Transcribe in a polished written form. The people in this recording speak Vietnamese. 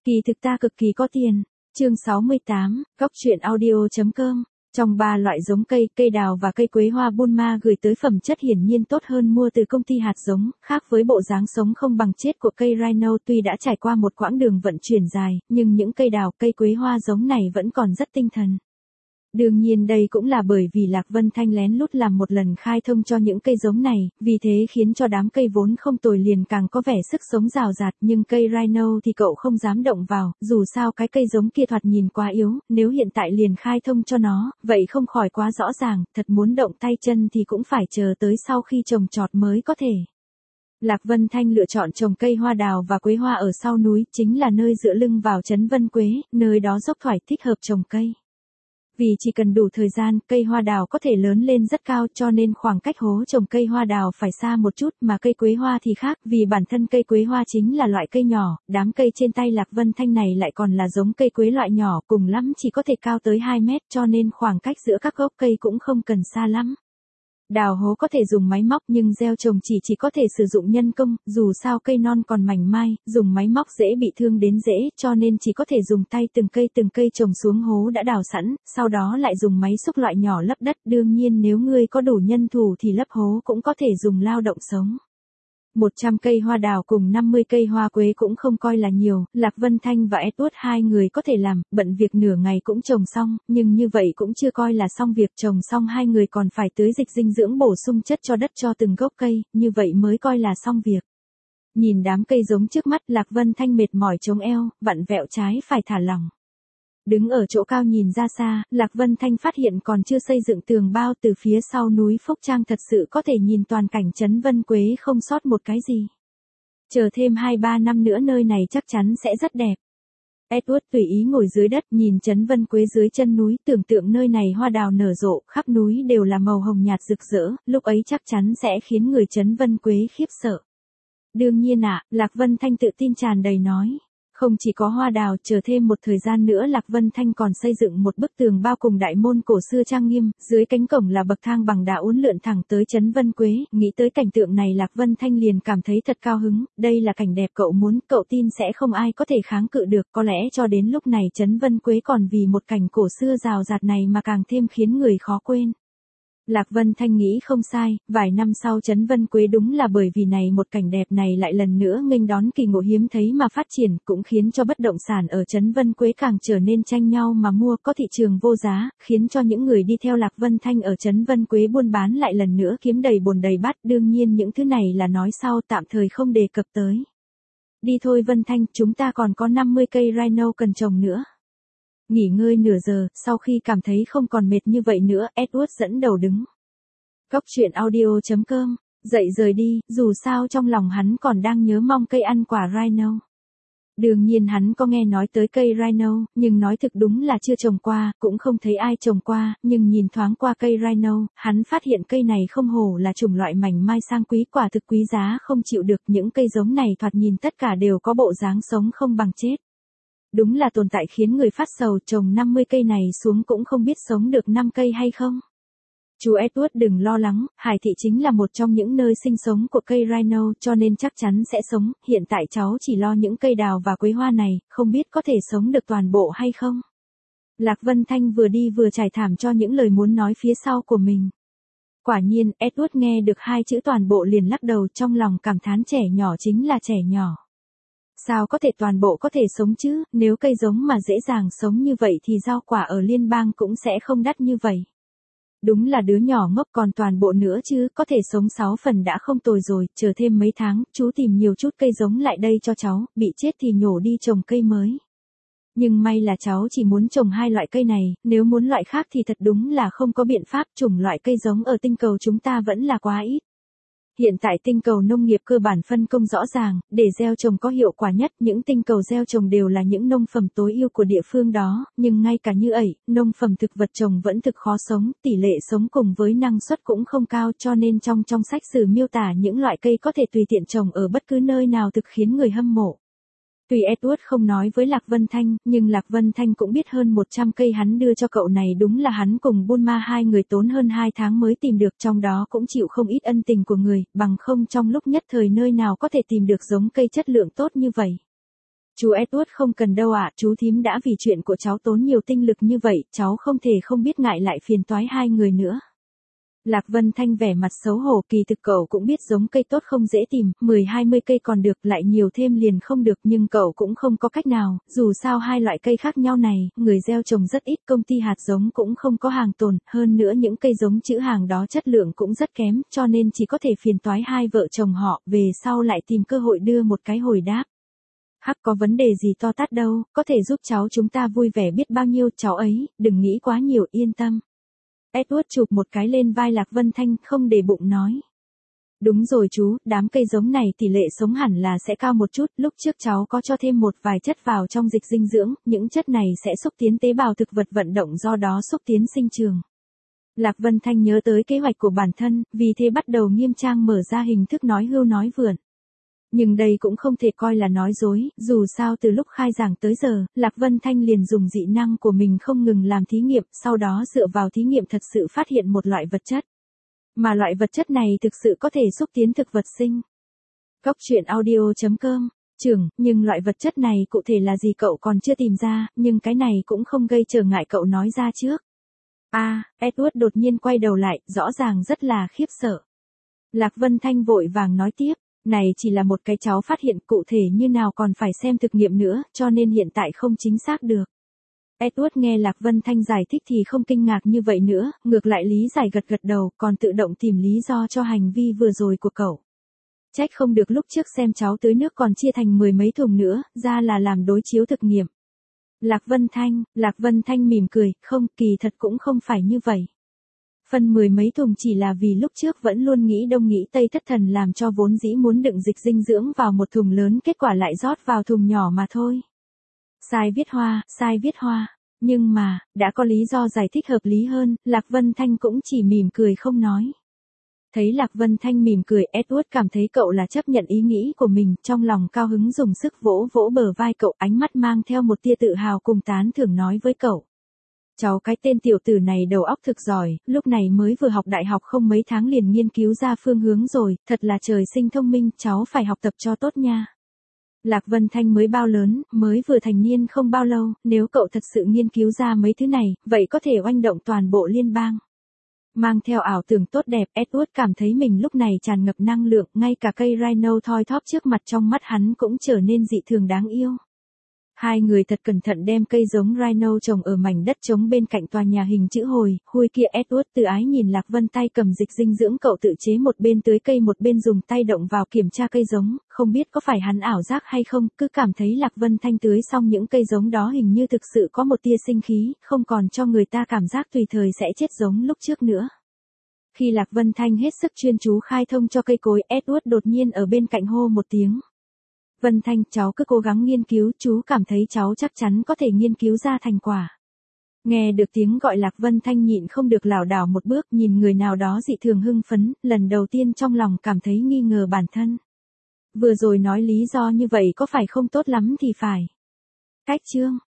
Kỳ thực ta cực kỳ có tiền. Chương 68, Góc truyện audio.com. Trong 3 loại giống cây, cây đào và cây quế hoa Bulma gửi tới phẩm chất hiển nhiên tốt hơn mua từ công ty hạt giống, khác với bộ dáng sống không bằng chết của cây Rhino. Tuy đã trải qua một quãng đường vận chuyển dài, nhưng những cây đào, cây quế hoa giống này vẫn còn rất tinh thần. Đương nhiên đây cũng là bởi vì Lạc Vân Thanh lén lút làm một lần khai thông cho những cây giống này, vì thế khiến cho đám cây vốn không tồi liền càng có vẻ sức sống rào rạt, nhưng cây Rhino thì cậu không dám động vào, dù sao cái cây giống kia thoạt nhìn quá yếu, nếu hiện tại liền khai thông cho nó, vậy không khỏi quá rõ ràng, thật muốn động tay chân thì cũng phải chờ tới sau khi trồng trọt mới có thể. Lạc Vân Thanh lựa chọn trồng cây hoa đào và quế hoa ở sau núi, chính là nơi dựa lưng vào trấn Vân Quế, nơi đó dốc thoải thích hợp trồng cây. Vì chỉ cần đủ thời gian, cây hoa đào có thể lớn lên rất cao, cho nên khoảng cách hố trồng cây hoa đào phải xa một chút, mà cây quế hoa thì khác, vì bản thân cây quế hoa chính là loại cây nhỏ, đám cây trên tay Lạc Vân Thanh này lại còn là giống cây quế loại nhỏ, cùng lắm chỉ có thể cao tới 2 mét, cho nên khoảng cách giữa các gốc cây cũng không cần xa lắm. Đào hố có thể dùng máy móc nhưng gieo trồng chỉ có thể sử dụng nhân công, dù sao cây non còn mảnh mai, dùng máy móc dễ bị thương đến dễ, cho nên chỉ có thể dùng tay từng cây trồng xuống hố đã đào sẵn, sau đó lại dùng máy xúc loại nhỏ lấp đất. Đương nhiên nếu ngươi có đủ nhân thủ thì lấp hố cũng có thể dùng lao động sống. 100 cây hoa đào cùng 50 cây hoa quế cũng không coi là nhiều, Lạc Vân Thanh và Edward hai người có thể làm, bận việc nửa ngày cũng trồng xong, nhưng như vậy cũng chưa coi là xong việc, trồng xong hai người còn phải tưới dịch dinh dưỡng bổ sung chất cho đất cho từng gốc cây, như vậy mới coi là xong việc. Nhìn đám cây giống trước mắt, Lạc Vân Thanh mệt mỏi chống eo, vặn vẹo trái phải thả lỏng. Đứng ở chỗ cao nhìn ra xa, Lạc Vân Thanh phát hiện còn chưa xây dựng tường bao, từ phía sau núi Phúc Trang thật sự có thể nhìn toàn cảnh trấn Vân Quế không sót một cái gì. Chờ thêm 2-3 năm nữa nơi này chắc chắn sẽ rất đẹp. Edward tùy ý ngồi dưới đất nhìn trấn Vân Quế dưới chân núi, tưởng tượng nơi này hoa đào nở rộ, khắp núi đều là màu hồng nhạt rực rỡ, lúc ấy chắc chắn sẽ khiến người trấn Vân Quế khiếp sợ. Đương nhiên ạ, Lạc Vân Thanh tự tin tràn đầy nói. Không chỉ có hoa đào, chờ thêm một thời gian nữa Lạc Vân Thanh còn xây dựng một bức tường bao cùng đại môn cổ xưa trang nghiêm, dưới cánh cổng là bậc thang bằng đá uốn lượn thẳng tới trấn Vân Quế, nghĩ tới cảnh tượng này Lạc Vân Thanh liền cảm thấy thật cao hứng, đây là cảnh đẹp cậu muốn, cậu tin sẽ không ai có thể kháng cự được, có lẽ cho đến lúc này trấn Vân Quế còn vì một cảnh cổ xưa rào rạt này mà càng thêm khiến người khó quên. Lạc Vân Thanh nghĩ không sai, vài năm sau trấn Vân Quế đúng là bởi vì này một cảnh đẹp này lại lần nữa nghênh đón kỳ ngộ hiếm thấy mà phát triển, cũng khiến cho bất động sản ở trấn Vân Quế càng trở nên tranh nhau mà mua, có thị trường vô giá, khiến cho những người đi theo Lạc Vân Thanh ở trấn Vân Quế buôn bán lại lần nữa kiếm đầy bồn đầy bát. Đương nhiên những thứ này là nói sau, tạm thời không đề cập tới. Đi thôi Vân Thanh, chúng ta còn có 50 cây Rhino cần trồng nữa. Nghỉ ngơi nửa giờ, sau khi cảm thấy không còn mệt như vậy nữa, Edward dẫn đầu đứng. Góc truyện audio.com, dậy rời đi, dù sao trong lòng hắn còn đang nhớ mong cây ăn quả Rhino. Đương nhiên hắn có nghe nói tới cây Rhino, nhưng nói thực đúng là chưa trồng qua, cũng không thấy ai trồng qua, nhưng nhìn thoáng qua cây Rhino, hắn phát hiện cây này không hổ là chủng loại mảnh mai sang quý, quả thực quý giá không chịu được, những cây giống này thoạt nhìn tất cả đều có bộ dáng sống không bằng chết. Đúng là tồn tại khiến người phát sầu, trồng 50 cây này xuống cũng không biết sống được 5 cây hay không. Chú Edward đừng lo lắng, Hải Thị chính là một trong những nơi sinh sống của cây Rhino, cho nên chắc chắn sẽ sống, hiện tại cháu chỉ lo những cây đào và quế hoa này, không biết có thể sống được toàn bộ hay không. Lạc Vân Thanh vừa đi vừa trải thảm cho những lời muốn nói phía sau của mình. Quả nhiên, Edward nghe được 2 chữ toàn bộ liền lắc đầu, trong lòng cảm thán trẻ nhỏ chính là trẻ nhỏ. Sao có thể toàn bộ có thể sống chứ, nếu cây giống mà dễ dàng sống như vậy thì rau quả ở liên bang cũng sẽ không đắt như vậy. Đúng là đứa nhỏ ngốc, còn toàn bộ nữa chứ, có thể sống 6 phần đã không tồi rồi, chờ thêm mấy tháng, chú tìm nhiều chút cây giống lại đây cho cháu, bị chết thì nhổ đi trồng cây mới. Nhưng may là cháu chỉ muốn trồng 2 loại cây này, nếu muốn loại khác thì thật đúng là không có biện pháp, chủng loại cây giống ở tinh cầu chúng ta vẫn là quá ít. Hiện tại tinh cầu nông nghiệp cơ bản phân công rõ ràng, để gieo trồng có hiệu quả nhất, những tinh cầu gieo trồng đều là những nông phẩm tối ưu của địa phương đó, nhưng ngay cả như ẩy, nông phẩm thực vật trồng vẫn thực khó sống, tỷ lệ sống cùng với năng suất cũng không cao, cho nên trong sách sử miêu tả những loại cây có thể tùy tiện trồng ở bất cứ nơi nào thực khiến người hâm mộ. Tuy Edward không nói với Lạc Vân Thanh, nhưng Lạc Vân Thanh cũng biết hơn 100 cây hắn đưa cho cậu này đúng là hắn cùng Bulma hai người tốn hơn 2 tháng mới tìm được, trong đó cũng chịu không ít ân tình của người, bằng không trong lúc nhất thời nơi nào có thể tìm được giống cây chất lượng tốt như vậy. Chú Edward không cần đâu ạ, chú thím đã vì chuyện của cháu tốn nhiều tinh lực như vậy, cháu không thể không biết ngại lại phiền toái hai người nữa. Lạc Vân Thanh vẻ mặt xấu hổ, kỳ thực cậu cũng biết giống cây tốt không dễ tìm, 10-20 cây còn được, lại nhiều thêm liền không được, nhưng cậu cũng không có cách nào, dù sao hai loại cây khác nhau này, người gieo trồng rất ít, công ty hạt giống cũng không có hàng tồn, hơn nữa những cây giống chữ hàng đó chất lượng cũng rất kém, cho nên chỉ có thể phiền toái hai vợ chồng họ, về sau lại tìm cơ hội đưa một cái hồi đáp. Hắc, có vấn đề gì to tát đâu, có thể giúp cháu chúng ta vui vẻ biết bao nhiêu, cháu ấy, đừng nghĩ quá nhiều, yên tâm. Edward chụp một cái lên vai Lạc Vân Thanh, không để bụng nói. Đúng rồi chú, đám cây giống này tỷ lệ sống hẳn là sẽ cao một chút, lúc trước cháu có cho thêm một vài chất vào trong dịch dinh dưỡng, những chất này sẽ xúc tiến tế bào thực vật vận động, do đó xúc tiến sinh trường. Lạc Vân Thanh nhớ tới kế hoạch của bản thân, vì thế bắt đầu nghiêm trang mở ra hình thức nói hưu nói vượn. Nhưng đây cũng không thể coi là nói dối, dù sao từ lúc khai giảng tới giờ, Lạc Vân Thanh liền dùng dị năng của mình không ngừng làm thí nghiệm, sau đó dựa vào thí nghiệm thật sự phát hiện một loại vật chất. Mà loại vật chất này thực sự có thể xúc tiến thực vật sinh. Cóc truyện audio.com, trưởng, nhưng loại vật chất này cụ thể là gì cậu còn chưa tìm ra, nhưng cái này cũng không gây trở ngại cậu nói ra trước. Edward đột nhiên quay đầu lại, rõ ràng rất là khiếp sợ. Lạc Vân Thanh vội vàng nói tiếp. Này chỉ là một cái cháu phát hiện, cụ thể như nào còn phải xem thực nghiệm nữa, cho nên hiện tại không chính xác được. Edward nghe Lạc Vân Thanh giải thích thì không kinh ngạc như vậy nữa, ngược lại lý giải gật gật đầu, còn tự động tìm lý do cho hành vi vừa rồi của cậu. Trách không được lúc trước xem cháu tưới nước còn chia thành 10 mấy thùng nữa, ra là làm đối chiếu thực nghiệm. Lạc Vân Thanh mỉm cười, không, kỳ thật cũng không phải như vậy. Phần 10 mấy thùng chỉ là vì lúc trước vẫn luôn nghĩ đông nghĩ tây thất thần làm cho vốn dĩ muốn đựng dịch dinh dưỡng vào một thùng lớn, kết quả lại rót vào thùng nhỏ mà thôi. Sai viết hoa, nhưng mà, đã có lý do giải thích hợp lý hơn, Lạc Vân Thanh cũng chỉ mỉm cười không nói. Thấy Lạc Vân Thanh mỉm cười, Edward cảm thấy cậu là chấp nhận ý nghĩ của mình, trong lòng cao hứng dùng sức vỗ vỗ bờ vai cậu, ánh mắt mang theo một tia tự hào cùng tán thưởng nói với cậu. Cháu cái tên tiểu tử này đầu óc thực giỏi, lúc này mới vừa học đại học không mấy tháng liền nghiên cứu ra phương hướng rồi, thật là trời sinh thông minh, cháu phải học tập cho tốt nha. Lạc Vân Thanh mới bao lớn, mới vừa thành niên không bao lâu, nếu cậu thật sự nghiên cứu ra mấy thứ này, vậy có thể oanh động toàn bộ liên bang. Mang theo ảo tưởng tốt đẹp, Edward cảm thấy mình lúc này tràn ngập năng lượng, ngay cả cây rhino thoi thóp trước mặt trong mắt hắn cũng trở nên dị thường đáng yêu. Hai người thật cẩn thận đem cây giống rhino trồng ở mảnh đất trống bên cạnh tòa nhà hình chữ hồi, khui kia Edward tự ái nhìn Lạc Vân tay cầm dịch dinh dưỡng cậu tự chế một bên tưới cây một bên dùng tay động vào kiểm tra cây giống, không biết có phải hắn ảo giác hay không, cứ cảm thấy Lạc Vân Thanh tưới xong những cây giống đó hình như thực sự có một tia sinh khí, không còn cho người ta cảm giác tùy thời sẽ chết giống lúc trước nữa. Khi Lạc Vân Thanh hết sức chuyên chú khai thông cho cây cối, Edward đột nhiên ở bên cạnh hô một tiếng. Vân Thanh, cháu cứ cố gắng nghiên cứu, chú cảm thấy cháu chắc chắn có thể nghiên cứu ra thành quả. Nghe được tiếng gọi Lạc Vân Thanh nhịn không được lảo đảo một bước, nhìn người nào đó dị thường hưng phấn, lần đầu tiên trong lòng cảm thấy nghi ngờ bản thân. Vừa rồi nói lý do như vậy có phải không tốt lắm thì phải. Cách chương